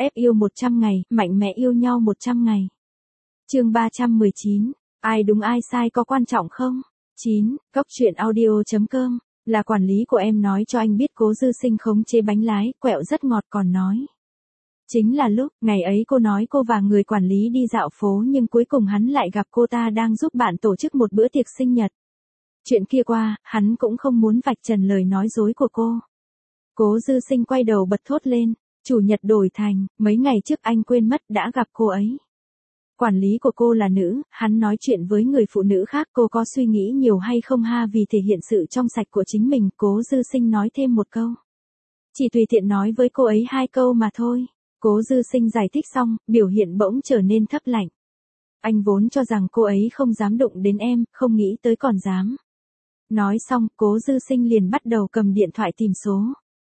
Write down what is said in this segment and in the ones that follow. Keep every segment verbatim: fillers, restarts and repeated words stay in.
Ép yêu một trăm ngày, mạnh mẽ yêu nhau một trăm ngày. Chương ba trăm mười chín, ai đúng ai sai có quan trọng không? chín, Cốc truyện audio chấm com, là quản lý của em nói cho anh biết Cố Dư Sinh khống chế bánh lái, quẹo rất ngọt còn nói. Chính là lúc, ngày ấy cô nói cô và người quản lý đi dạo phố nhưng cuối cùng hắn lại gặp cô ta đang giúp bạn tổ chức một bữa tiệc sinh nhật. Chuyện kia qua, hắn cũng không muốn vạch trần lời nói dối của cô. Cố Dư Sinh quay đầu bật thốt lên, chủ nhật đổi thành, mấy ngày trước anh quên mất đã gặp cô ấy. Quản lý của cô là nữ, hắn nói chuyện với người phụ nữ khác cô có suy nghĩ nhiều hay không ha vì thể hiện sự trong sạch của chính mình. Cố Dư Sinh nói thêm một câu. Chỉ tùy tiện nói với cô ấy hai câu mà thôi. Cố Dư Sinh giải thích xong, biểu hiện bỗng trở nên thấp lạnh. Anh vốn cho rằng cô ấy không dám đụng đến em, không nghĩ tới còn dám. Nói xong, Cố Dư Sinh liền bắt đầu cầm điện thoại tìm số.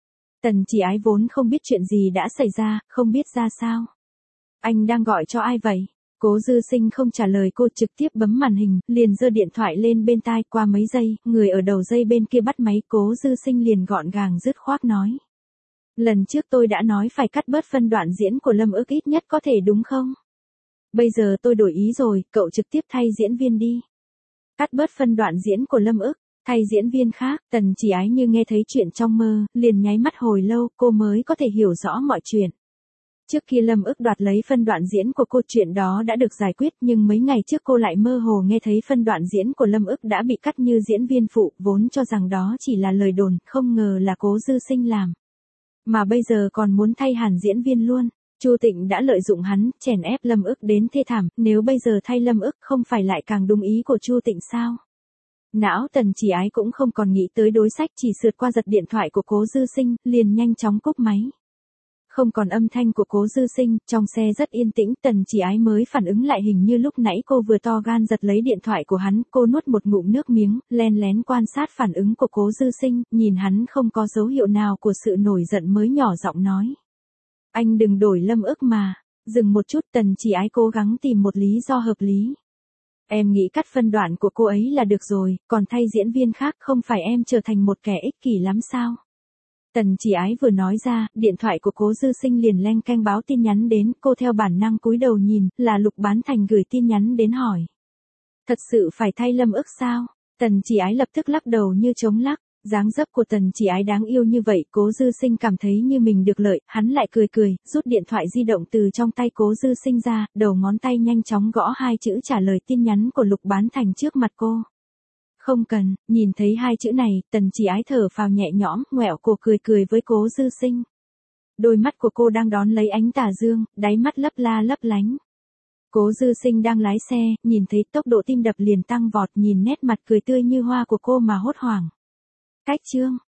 Tần Chỉ Ái vốn không biết chuyện gì đã xảy ra, không biết ra sao. Anh đang gọi cho ai vậy? Cố Dư Sinh không trả lời cô, trực tiếp bấm màn hình, liền giơ điện thoại lên bên tai. Qua mấy giây, người ở đầu dây bên kia bắt máy. Cố Dư Sinh liền gọn gàng dứt khoát nói. Lần trước tôi đã nói phải cắt bớt phân đoạn diễn của Lâm Ức ít nhất có thể đúng không? Bây giờ tôi đổi ý rồi, cậu trực tiếp thay diễn viên đi. Cắt bớt phân đoạn diễn của Lâm Ức, thay diễn viên khác. Tần Chỉ Ái như nghe thấy chuyện trong mơ, liền nháy mắt hồi lâu cô mới có thể hiểu rõ mọi chuyện. Trước kia Lâm Ức đoạt lấy phân đoạn diễn của cô, chuyện đó đã được giải quyết, nhưng mấy ngày trước cô lại mơ hồ nghe thấy phân đoạn diễn của Lâm Ức đã bị cắt như diễn viên phụ, vốn cho rằng đó chỉ là lời đồn, không ngờ là Cố Dư Sinh làm. Mà bây giờ còn muốn thay hẳn diễn viên luôn. Chu Tịnh đã lợi dụng hắn, chèn ép Lâm Ức đến thê thảm, nếu bây giờ thay Lâm Ức không phải lại càng đúng ý của Chu Tịnh sao? Não Tần Chỉ Ái cũng không còn nghĩ tới đối sách, chỉ sượt qua giật điện thoại của Cố Dư Sinh, liền nhanh chóng cúp máy. Không còn âm thanh của Cố Dư Sinh, trong xe rất yên tĩnh. Tần Chỉ Ái mới phản ứng lại, hình như lúc nãy cô vừa to gan giật lấy điện thoại của hắn. Cô nuốt một ngụm nước miếng, len lén quan sát phản ứng của Cố Dư Sinh, nhìn hắn không có dấu hiệu nào của sự nổi giận mới nhỏ giọng nói. Anh đừng đổi Lâm Ức mà. Dừng một chút, Tần Chỉ Ái cố gắng tìm một lý do hợp lý. Em nghĩ cắt phân đoạn của cô ấy là được rồi, còn thay diễn viên khác không phải em trở thành một kẻ ích kỷ lắm sao? Tần Chỉ Ái vừa nói ra, điện thoại của Cố Dư Sinh liền leng keng báo tin nhắn đến. Cô theo bản năng cúi đầu nhìn, là Lục Bán Thành gửi tin nhắn đến hỏi. Thật sự phải thay Lâm Ức sao? Tần Chỉ Ái lập tức lắc đầu như chống lắc. Dáng dấp của Tần Chỉ Ái đáng yêu như vậy, Cố Dư Sinh cảm thấy như mình được lợi. Hắn lại cười cười, rút điện thoại di động từ trong tay Cố Dư Sinh ra, đầu ngón tay nhanh chóng gõ hai chữ trả lời tin nhắn của Lục Bán Thành trước mặt cô. Không cần. Nhìn thấy hai chữ này, Tần Chỉ Ái thở phào nhẹ nhõm, ngoẹo cổ cười cười với Cố Dư Sinh. Đôi mắt của cô đang đón lấy ánh tà dương, đáy mắt lấp la lấp lánh. Cố Dư Sinh đang lái xe, nhìn thấy tốc độ tim đập liền tăng vọt, nhìn nét mặt cười tươi như hoa của cô mà hốt hoảng. Cách chương